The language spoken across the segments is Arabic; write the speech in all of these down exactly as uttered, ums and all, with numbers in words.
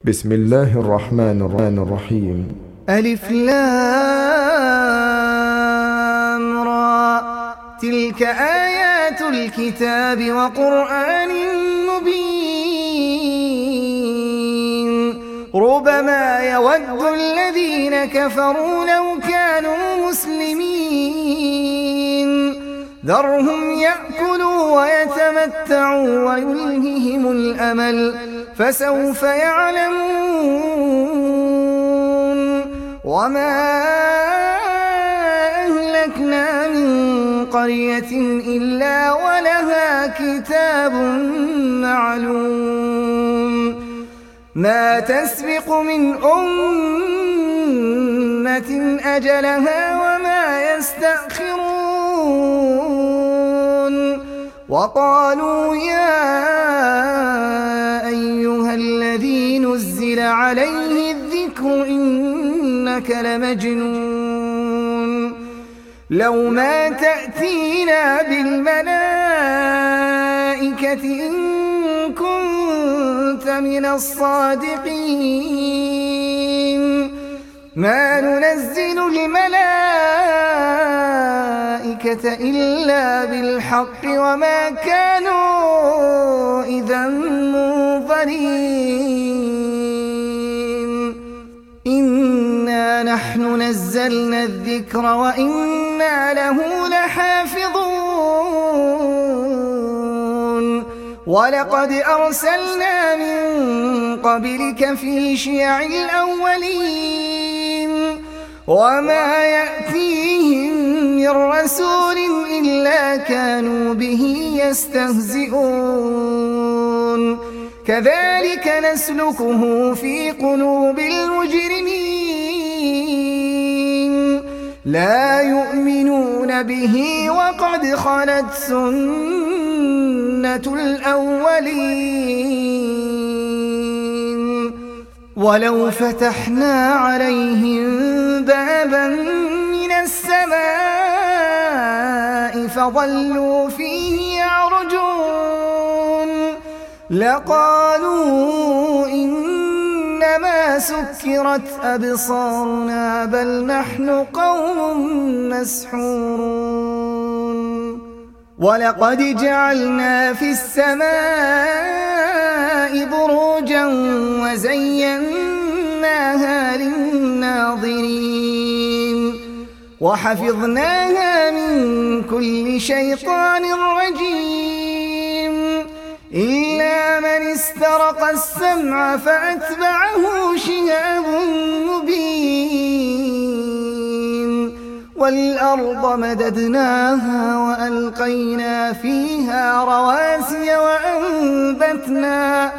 بسم الله الرحمن الرحيم. ألف لام را، تلك آيات الكتاب وقرآن مبين. ربما يود الذين كفروا لو كانوا مسلمين. ذرهم يأكلوا ويتمتعوا ويلههم الأمل، فسوف يعلمون. وما أهلكنا من قرية إلا ولها كتاب معلوم، ما تسبق من أمة أجلها وما يستأخرون. وقالوا يا أيها الذي نزل عليه الذكر إنك لمجنون، لو ما تأتينا بالملائكة إن كنت من الصادقين. ما ننزل الملائكة إلا بالحق وما كانوا إذا منظرين. إنا نحن نزلنا الذكر وإنا له لحافظون. ولقد أرسلنا من قبلك في شيع الأولين، وما يأتيهم من رسول إلا كانوا به يستهزئون. كذلك نسلكه في قلوب المجرمين، لا يؤمنون به وقد خلت سنة الأولين. ولو فتحنا عليهم بابا من السماء فظلوا فيه يعرجون لقالوا إنما سكرت أبصارنا بل نحن قوم مسحورون. ولقد جعلنا في السماء بروجا وزيناها للناظرين، وحفظناها من كل شيطان رجيم، إلا من استرق السمع فأتبعه شهاب مبين. والأرض مددناها وألقينا فيها رواسي وأنبتنا,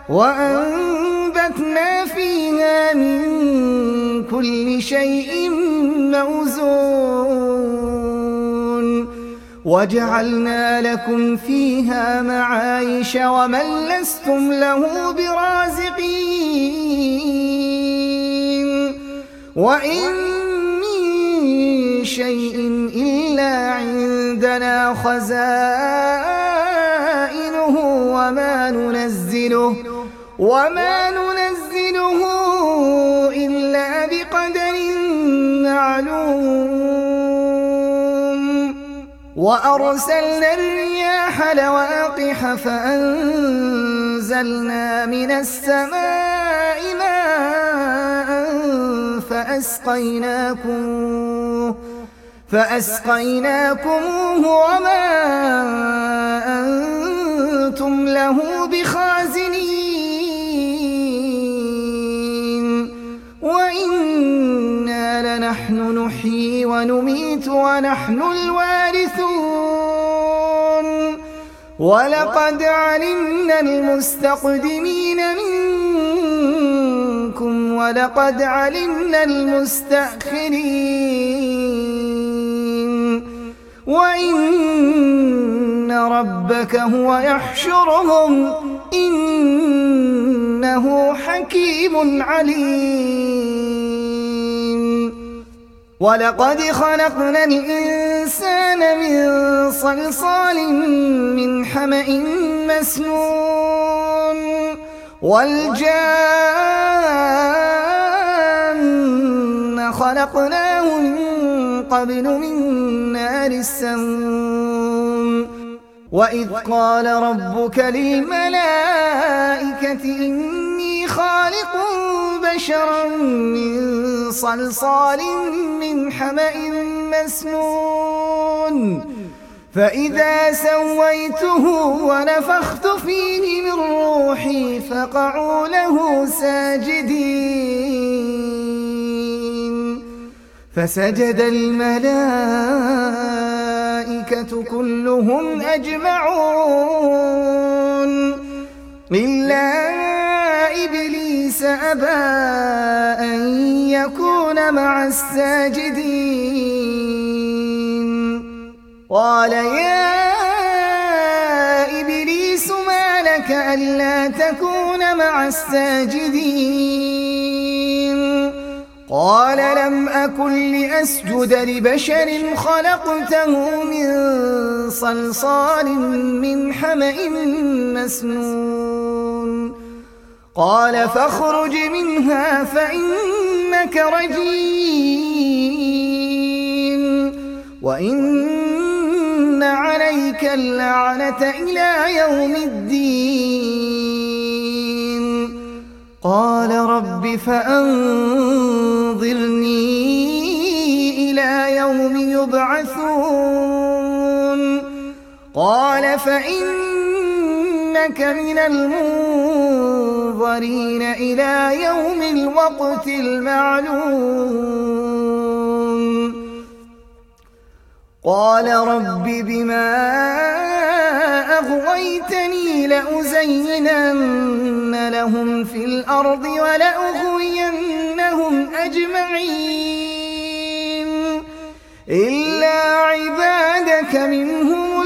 وأنبتنا فيها من كل شيء موزون. وجعلنا لكم فيها معايش ومن لستم له برازقين. وإن شيء إلا عندنا خزائنه وما ننزله وما ننزله إلا بقدر معلوم. وأرسلنا الرياح لواقح فأنزلنا من السماء ماء فأسقيناكم فأسقيناكموه وما أنتم له بخازنين. وإنا لنحن نحيي ونميت ونحن الوارثون. ولقد علمنا المستقدمين منكم ولقد علمنا المستأخرين. وإن ربك هو يحشرهم إنه حكيم عليم. ولقد خلقنا الإنسان من صلصال من حمأ مسنون والجان الجان خلقناه من قبل من نار السموم وإذ قال ربك للملائكة إني خالق بشرا من صلصال من حمأ مسنون فإذا سويته ونفخت فيه من روحي فقعوا له ساجدين فسجد الملائكة كلهم أجمعون إلا إبليس أبى أن يكون مع الساجدين قال يا إبليس ما لك ألا تكون مع الساجدين قال لم أكن لأسجد لبشر خلقته من صلصال من حمأ مسنون قال فاخرج منها فإنك رجيم وإن عليك اللعنة إلى يوم الدين قال رب فأنظرني إلى يوم يبعثون قال فإنك من المنظرين إلى يوم الوقت المعلوم قال رب بما أغويتني لأزينن لهم في الأرض ولأغوينهم أجمعين إلا عبادك منهم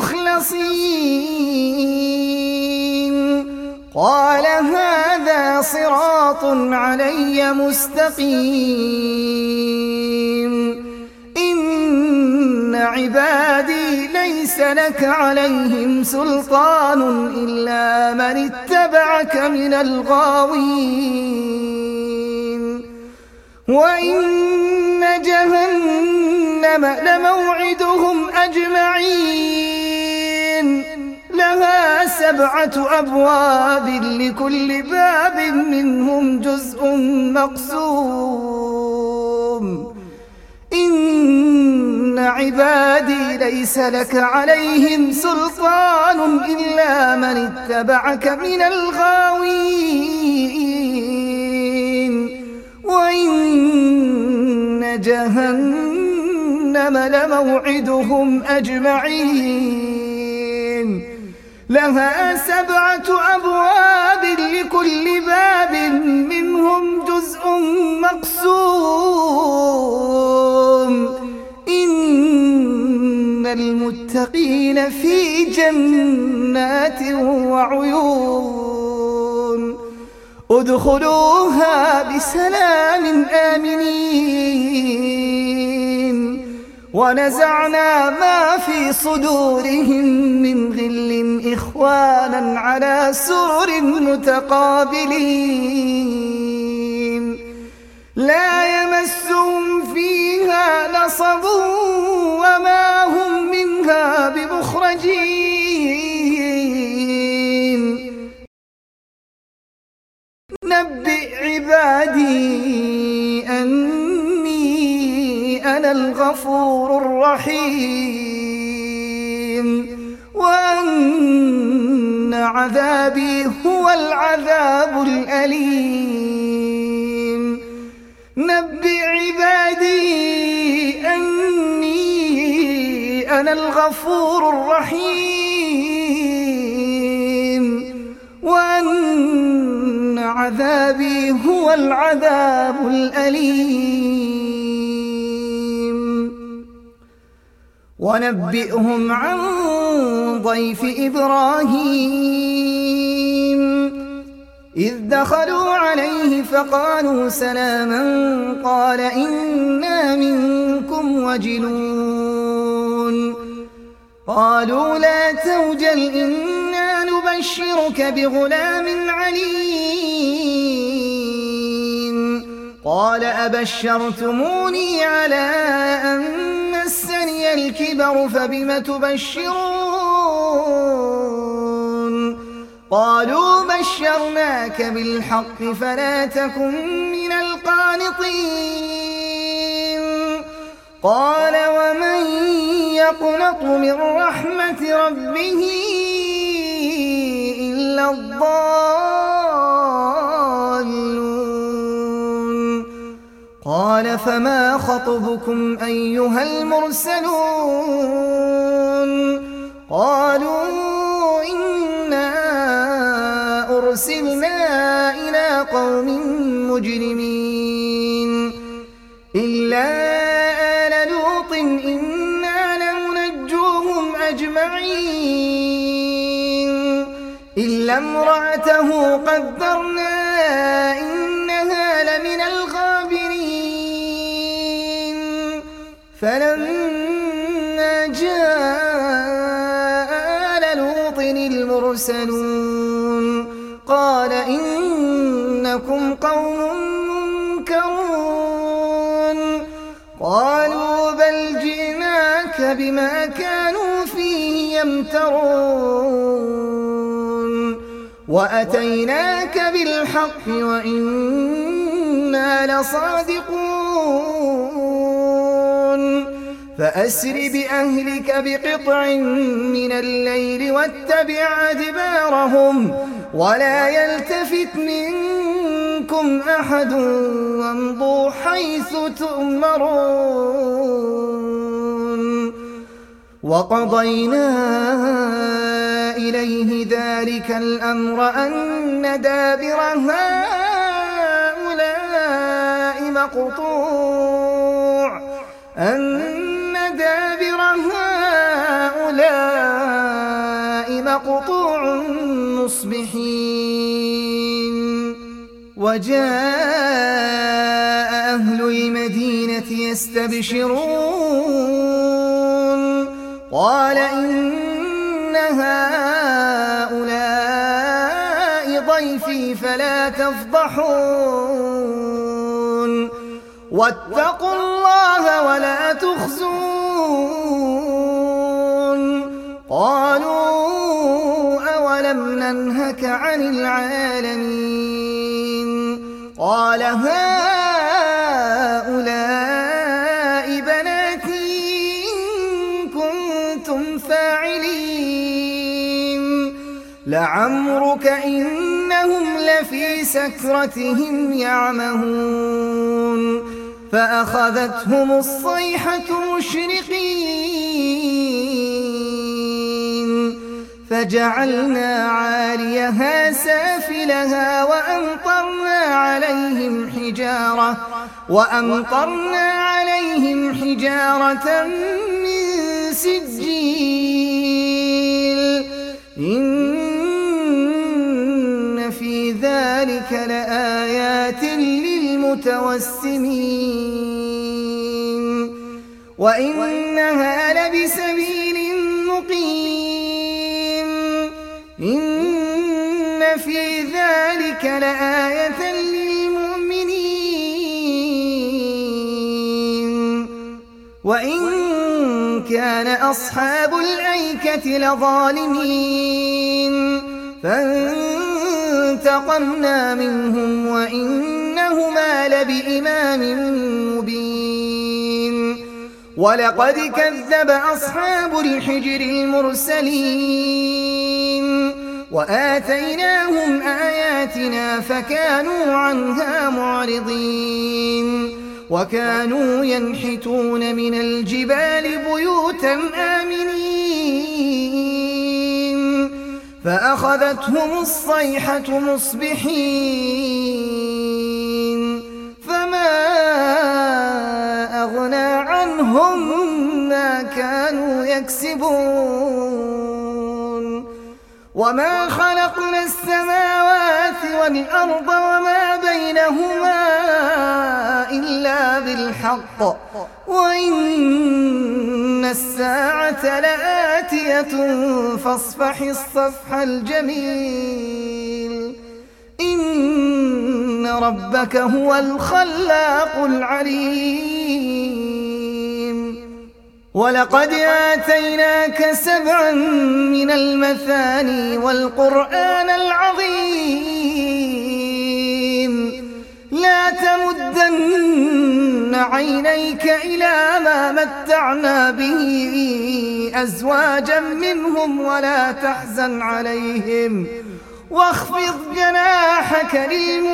المخلصين قال هذا صراط علي مستقيم إن عبادي ليس لك عليهم سلطان إلا من اتبعك من الغاوين وإن جهنم لموعدهم أجمعين لها سبعة أبواب لكل باب منهم جزء مقسوم إن عبادي ليس لك عليهم سلطان إلا من اتبعك من الغاوين وإن جهنم لموعدهم أجمعين لها سبعة أبواب لكل باب منهم جزء مقسوم إن المتقين في جنات وعيون ادخلوها بسلام آمنين ونزعنا ما في صدورهم من غل إخوانا على سرر متقابلين لا يمسهم فيها نصب وما هم منها بمخرجين نبئ عبادي أني أنا الغفور الرحيم وأن عذابي هو العذاب الأليم نبئ عبادي أني أنا الغفور الرحيم وأن عذابي هو العذاب الأليم ونبئهم عن ضيف إبراهيم إذ دخلوا عليه فقالوا سلاما قال إنا منكم وجلون قالوا لا توجل إنا نبشرك بغلام عليم قال أبشرتموني على أن مسني الكبر فبم تبشرون قالوا بشرناك بالحق فلا تكن من القانطين قال ومن يقنط من رحمة ربه إلا الضالون قال فما خطبكم أيها المرسلون قالوا إنا أرسلنا إلى قوم مجرمين إلا آل لوط إنا لمنجوهم أجمعين إلا امرأته قدرنا إنها لمن الغابرين فلما جاء آل لوط المرسلون قال إنكم قوم منكرون قالوا بل جئناك بما كانوا فيه يمترون وأتيناك بالحق وإنا لصادقون فأسر بأهلك بقطع من الليل واتبع أدبارهم ولا يلتفت منكم أحد وامضوا حيث تؤمرون وقضينا إليه ذلك الأمر أن دابر هؤلاء مقطوع أن دابر هؤلاء مقطوع مصبحين وجاء أهل المدينة يستبشرون قال إن هؤلاء ضيفي فلا تفضحون واتقوا الله ولا تخزون قالوا أولم ننهك عن العالمين قال هؤلاء بناتي إن كنتم فاعلين لعمرك إنهم لفي سكرتهم يعمهون فأخذتهم الصيحة مشرقين فجعلنا عاليها سافلها وأمطرنا عليهم حجارة وأمطرنا عليهم حجارة من سجيل إن في ذلك لآيات للمتوسمين وإنها لبسبيل مقيم إن في ذلك لآية للمؤمنين وإن كان أصحاب الأيكة لظالمين فانتقمنا منهم وإنهما لبإمام مبين ولقد كذب أصحاب الحجر المرسلين وآتيناهم آياتنا فكانوا عنها معرضين وكانوا ينحتون من الجبال بيوتا آمنين فأخذتهم الصيحة مصبحين فما أغنى عنهم ما كانوا يكسبون وما خلقنا السماوات والأرض وما بينهما إلا بالحق وإن الساعة لآتية فاصفح الصفح الجميل إن ربك هو الخلاق العليم ولقد آتيناك سبعا من المثاني والقرآن العظيم لا تمدن عينيك إلى ما متعنا به أزواجا منهم ولا تحزن عليهم واخفض جناحك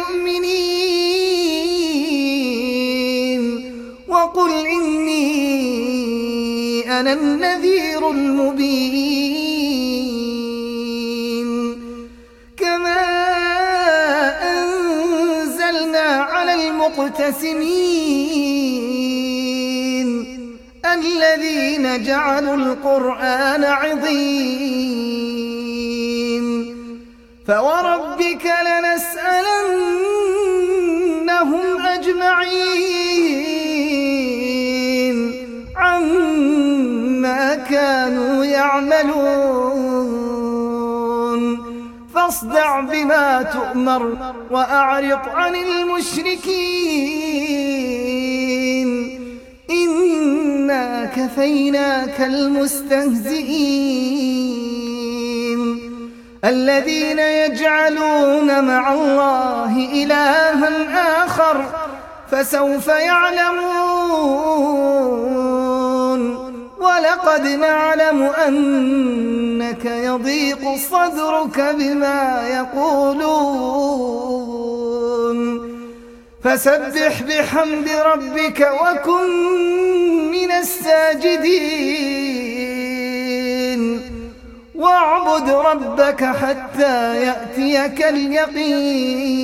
للمؤمنين وقل إني أنا النذير المبين كما أنزلنا على المقتسمين الذين جعلوا القرآن عظيم فوربك لنسألنهم أجمعين عما كانوا يعملون فاصدع بما تؤمر وأعرض عن المشركين إنا كفيناك المستهزئين الذين يجعلون مع الله إلها آخر فسوف يعلمون ولقد نعلم أنك يضيق صدرك بما يقولون فسبح بحمد ربك وكن من الساجدين واعبد ربك حتى يأتيك اليقين.